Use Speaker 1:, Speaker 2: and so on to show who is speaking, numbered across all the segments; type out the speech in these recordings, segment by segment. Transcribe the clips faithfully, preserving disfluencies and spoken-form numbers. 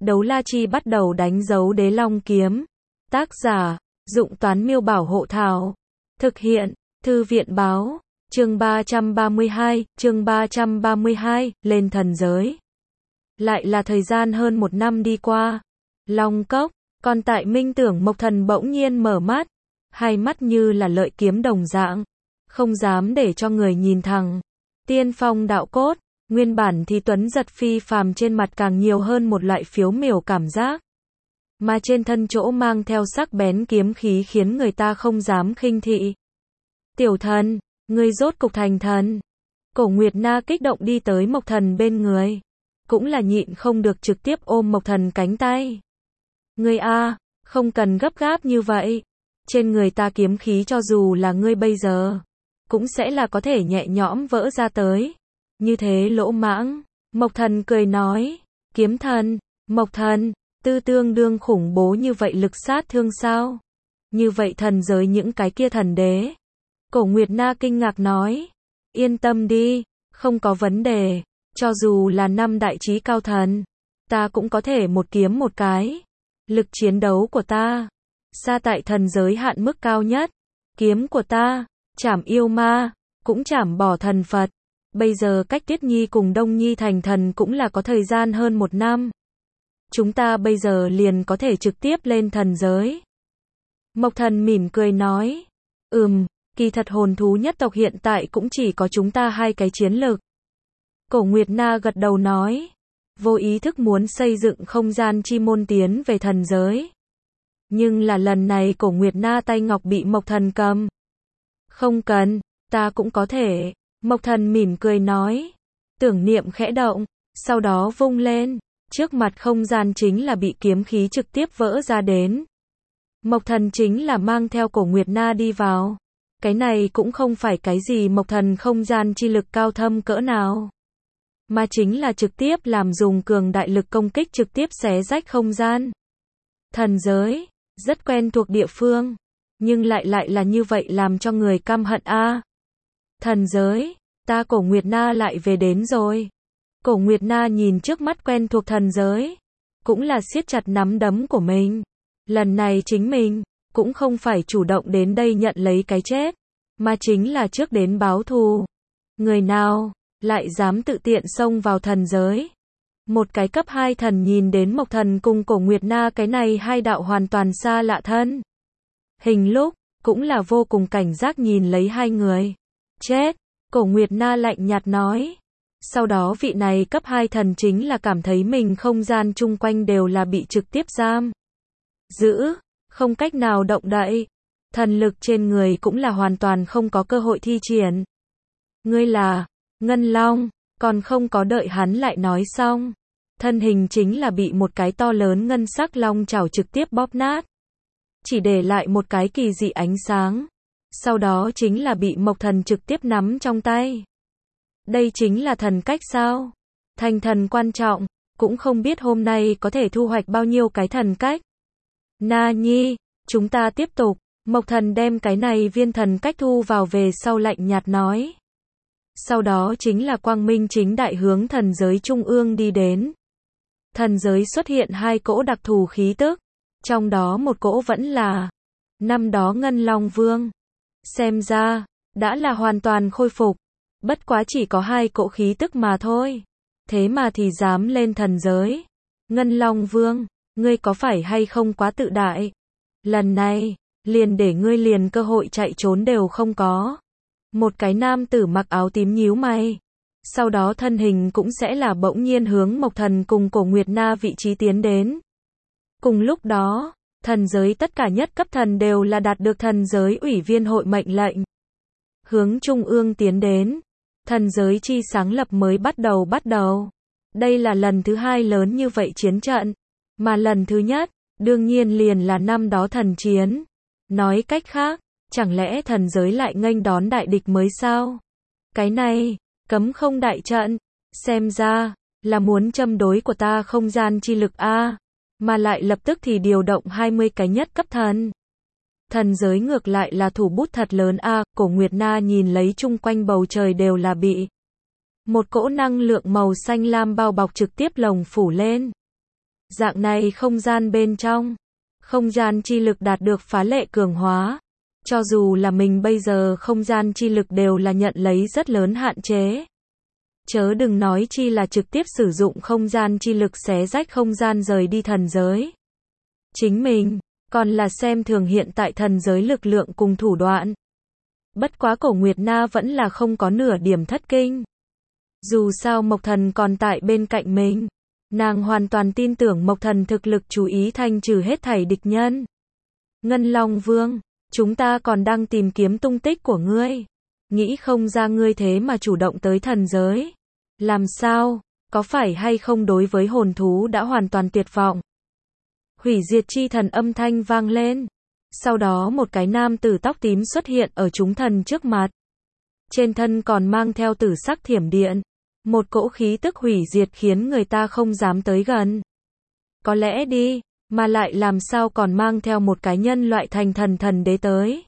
Speaker 1: Đấu la chi bắt đầu đánh dấu đế long kiếm. Tác giả, Dụng Toán Miêu Bảo Hộ Thảo. Thực hiện, Thư viện Báo. Chương ba trăm ba mươi hai, chương ba trăm ba mươi hai, lên thần giới. Lại là thời gian hơn một năm đi qua. Long Cốc, còn tại Minh Tưởng Mộc Thần bỗng nhiên mở mắt. Hai mắt như là lợi kiếm đồng dạng. Không dám để cho người nhìn thẳng. Tiên phong đạo cốt. Nguyên bản thì tuấn giật phi phàm trên mặt càng nhiều hơn một loại phiếu miểu cảm giác. Mà trên thân chỗ mang theo sắc bén kiếm khí khiến người ta không dám khinh thị. Tiểu thần, ngươi rốt cục thành thần. Cổ Nguyệt Na kích động đi tới Mộc Thần bên người. Cũng là nhịn không được trực tiếp ôm Mộc Thần cánh tay. Ngươi a, không cần gấp gáp như vậy. Trên người ta kiếm khí cho dù là ngươi bây giờ, cũng sẽ là có thể nhẹ nhõm vỡ ra tới. Như thế lỗ mãng. Mộc Thần cười nói. Kiếm thần, Mộc Thần, tư tương đương khủng bố như vậy lực sát thương sao? Như vậy thần giới những cái kia thần đế. Cổ Nguyệt Na kinh ngạc nói. Yên tâm đi, không có vấn đề. Cho dù là năm đại chí cao thần, ta cũng có thể một kiếm một cái. Lực chiến đấu của ta, xa tại thần giới hạn mức cao nhất. Kiếm của ta, chảm yêu ma, cũng chảm bỏ thần Phật. Bây giờ cách Tiết Nhi cùng Đông Nhi thành thần cũng là có thời gian hơn một năm. Chúng ta bây giờ liền có thể trực tiếp lên thần giới. Mộc Thần mỉm cười nói. Ừm, kỳ thật hồn thú nhất tộc hiện tại cũng chỉ có chúng ta hai cái chiến lực. Cổ Nguyệt Na gật đầu nói. Vô ý thức muốn xây dựng không gian chi môn tiến về thần giới. Nhưng là lần này Cổ Nguyệt Na tay ngọc bị Mộc Thần cầm. Không cần, ta cũng có thể. Mộc Thần mỉm cười nói. Tưởng niệm khẽ động, sau đó vung lên. Trước mặt không gian chính là bị kiếm khí trực tiếp vỡ ra đến. Mộc Thần chính là mang theo Cổ Nguyệt Na đi vào. Cái này cũng không phải cái gì Mộc Thần không gian chi lực cao thâm cỡ nào. Mà chính là trực tiếp làm dùng cường đại lực công kích trực tiếp xé rách không gian. Thần giới, rất quen thuộc địa phương. Nhưng lại lại là như vậy làm cho người căm hận a. À. Thần giới, ta Cổ Nguyệt Na lại về đến rồi. Cổ Nguyệt Na nhìn trước mắt quen thuộc thần giới. Cũng là siết chặt nắm đấm của mình. Lần này chính mình, cũng không phải chủ động đến đây nhận lấy cái chết. Mà chính là trước đến báo thù. Người nào lại dám tự tiện xông vào thần giới. Một cái cấp hai thần nhìn đến Mộc Thần cùng Cổ Nguyệt Na cái này hai đạo hoàn toàn xa lạ thân. Hình lúc, cũng là vô cùng cảnh giác nhìn lấy hai người. Chết, Cổ Nguyệt Na lạnh nhạt nói. Sau đó vị này cấp hai thần chính là cảm thấy mình không gian chung quanh đều là bị trực tiếp giam giữ, không cách nào động đậy. Thần lực trên người cũng là hoàn toàn không có cơ hội thi triển. Ngươi là Ngân Long, còn không có đợi hắn lại nói xong. Thân hình chính là bị một cái to lớn ngân sắc long chảo trực tiếp bóp nát. Chỉ để lại một cái kỳ dị ánh sáng. Sau đó chính là bị Mộc Thần trực tiếp nắm trong tay. Đây chính là thần cách sao? Thành thần quan trọng, cũng không biết hôm nay có thể thu hoạch bao nhiêu cái thần cách. Na Nhi, chúng ta tiếp tục. Mộc Thần đem cái này viên thần cách thu vào về sau lạnh nhạt nói. Sau đó chính là quang minh chính đại hướng thần giới trung ương đi đến. Thần giới xuất hiện hai cỗ đặc thù khí tức. Trong đó một cỗ vẫn là năm đó Ngân Long Vương. Xem ra, đã là hoàn toàn khôi phục. Bất quá chỉ có hai cỗ khí tức mà thôi. Thế mà thì dám lên thần giới. Ngân Long Vương, ngươi có phải hay không quá tự đại? Lần này, liền để ngươi liền cơ hội chạy trốn đều không có. Một cái nam tử mặc áo tím nhíu mày. Sau đó thân hình cũng sẽ là bỗng nhiên hướng Mộc Thần cùng Cổ Nguyệt Na vị trí tiến đến. Cùng lúc đó, thần giới tất cả nhất cấp thần đều là đạt được thần giới ủy viên hội mệnh lệnh. Hướng trung ương tiến đến. Thần giới chi sáng lập mới bắt đầu bắt đầu. Đây là lần thứ hai lớn như vậy chiến trận. Mà lần thứ nhất, đương nhiên liền là năm đó thần chiến. Nói cách khác, chẳng lẽ thần giới lại nghênh đón đại địch mới sao? Cái này, cấm không đại trận. Xem ra, là muốn châm đối của ta không gian chi lực a. Mà lại lập tức thì điều động hai mươi cái nhất cấp thần. Thần giới ngược lại là thủ bút thật lớn a. À, Cổ Nguyệt Na nhìn lấy chung quanh bầu trời đều là bị một cỗ năng lượng màu xanh lam bao bọc trực tiếp lồng phủ lên. Dạng này không gian bên trong, không gian chi lực đạt được phá lệ cường hóa. Cho dù là mình bây giờ không gian chi lực đều là nhận lấy rất lớn hạn chế. Chớ đừng nói chi là trực tiếp sử dụng không gian chi lực xé rách không gian rời đi thần giới. Chính mình, còn là xem thường hiện tại thần giới lực lượng cùng thủ đoạn. Bất quá Cổ Nguyệt Na vẫn là không có nửa điểm thất kinh. Dù sao Mộc Thần còn tại bên cạnh mình. Nàng hoàn toàn tin tưởng Mộc Thần thực lực chú ý thanh trừ hết thảy địch nhân. Ngân Long Vương, chúng ta còn đang tìm kiếm tung tích của ngươi. Nghĩ không ra ngươi thế mà chủ động tới thần giới. Làm sao, có phải hay không đối với hồn thú đã hoàn toàn tuyệt vọng? Hủy diệt chi thần âm thanh vang lên. Sau đó một cái nam tử tóc tím xuất hiện ở chúng thần trước mặt. Trên thân còn mang theo tử sắc thiểm điện. Một cỗ khí tức hủy diệt khiến người ta không dám tới gần. Có lẽ đi, mà lại làm sao còn mang theo một cái nhân loại thành thần thần đế tới.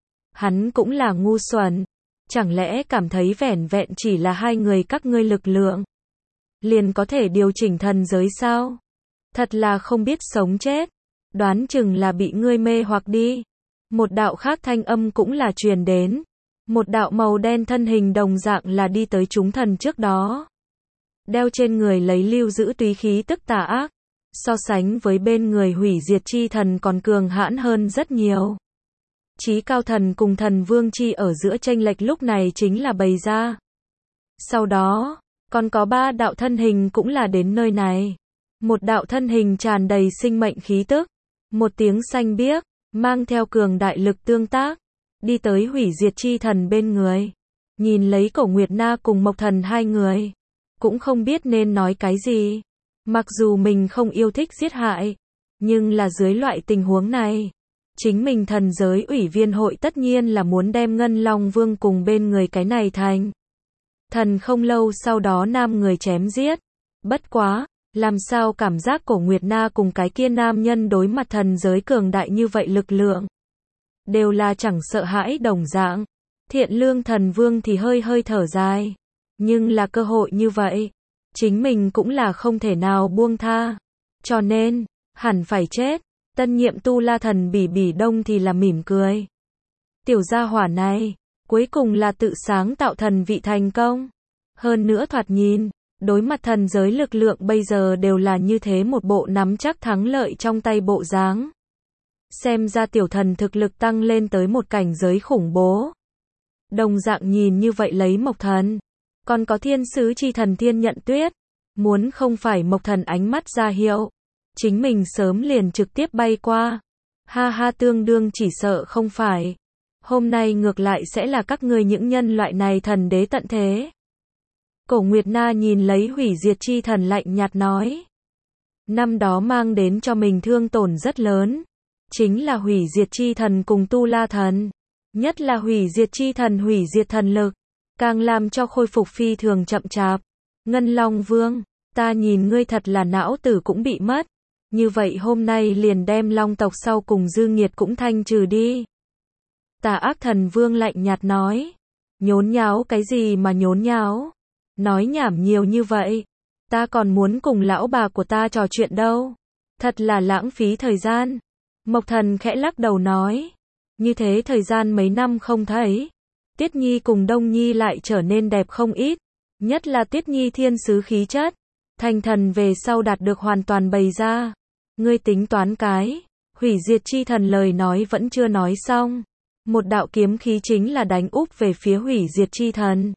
Speaker 1: Hắn cũng là ngu xuẩn. Chẳng lẽ cảm thấy vẻn vẹn chỉ là hai người các ngươi lực lượng liền có thể điều chỉnh thần giới sao? Thật là không biết sống chết. Đoán chừng là bị ngươi mê hoặc đi. Một đạo khác thanh âm cũng là truyền đến. Một đạo màu đen thân hình đồng dạng là đi tới chúng thần trước đó. Đeo trên người lấy lưu giữ túy khí tức tà ác. So sánh với bên người hủy diệt chi thần còn cường hãn hơn rất nhiều. Chí cao thần cùng thần vương chi ở giữa chênh lệch lúc này chính là bày ra. Sau đó, còn có ba đạo thân hình cũng là đến nơi này. Một đạo thân hình tràn đầy sinh mệnh khí tức. Một tiếng xanh biếc, mang theo cường đại lực tương tác. Đi tới hủy diệt chi thần bên người. Nhìn lấy Cổ Nguyệt Na cùng Mộc Thần hai người. Cũng không biết nên nói cái gì. Mặc dù mình không yêu thích giết hại. Nhưng là dưới loại tình huống này. Chính mình thần giới ủy viên hội tất nhiên là muốn đem Ngân Long Vương cùng bên người cái này thành. Thần không lâu sau đó nam người chém giết. Bất quá, làm sao cảm giác Cổ Nguyệt Na cùng cái kia nam nhân đối mặt thần giới cường đại như vậy lực lượng. Đều là chẳng sợ hãi đồng dạng. Thiện lương thần vương thì hơi hơi thở dài. Nhưng là cơ hội như vậy. Chính mình cũng là không thể nào buông tha. Cho nên, hẳn phải chết. Tân nhiệm Tu La thần Bỉ Bỉ Đông thì là mỉm cười. Tiểu gia hỏa này, cuối cùng là tự sáng tạo thần vị thành công. Hơn nữa thoạt nhìn, đối mặt thần giới lực lượng bây giờ đều là như thế một bộ nắm chắc thắng lợi trong tay bộ dáng. Xem ra tiểu thần thực lực tăng lên tới một cảnh giới khủng bố. Đồng dạng nhìn như vậy lấy Mộc Thần. Còn có thiên sứ chi thần Thiên Nhận Tuyết. Muốn không phải Mộc Thần ánh mắt ra hiệu. Chính mình sớm liền trực tiếp bay qua. Ha ha tương đương chỉ sợ không phải. Hôm nay ngược lại sẽ là các ngươi những nhân loại này thần đế tận thế. Cổ Nguyệt Na nhìn lấy hủy diệt chi thần lạnh nhạt nói. Năm đó mang đến cho mình thương tổn rất lớn. Chính là hủy diệt chi thần cùng Tu La thần. Nhất là hủy diệt chi thần hủy diệt thần lực. Càng làm cho khôi phục phi thường chậm chạp. Ngân Long Vương, ta nhìn ngươi thật là não tử cũng bị mất. Như vậy hôm nay liền đem long tộc sau cùng dư nghiệt cũng thanh trừ đi. Tà ác thần vương lạnh nhạt nói. Nhốn nháo cái gì mà nhốn nháo? Nói nhảm nhiều như vậy. Ta còn muốn cùng lão bà của ta trò chuyện đâu. Thật là lãng phí thời gian. Mộc Thần khẽ lắc đầu nói. Như thế thời gian mấy năm không thấy. Tiết Nhi cùng Đông Nhi lại trở nên đẹp không ít. Nhất là Tiết Nhi thiên sứ khí chất. Thành thần về sau đạt được hoàn toàn bày ra. Ngươi tính toán cái. Hủy diệt chi thần lời nói vẫn chưa nói xong. Một đạo kiếm khí chính là đánh úp về phía hủy diệt chi thần.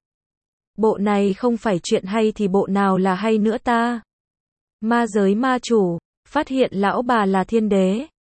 Speaker 1: Bộ này không phải chuyện hay thì bộ nào là hay nữa ta. Ma giới ma chủ. Phát hiện lão bà là thiên đế.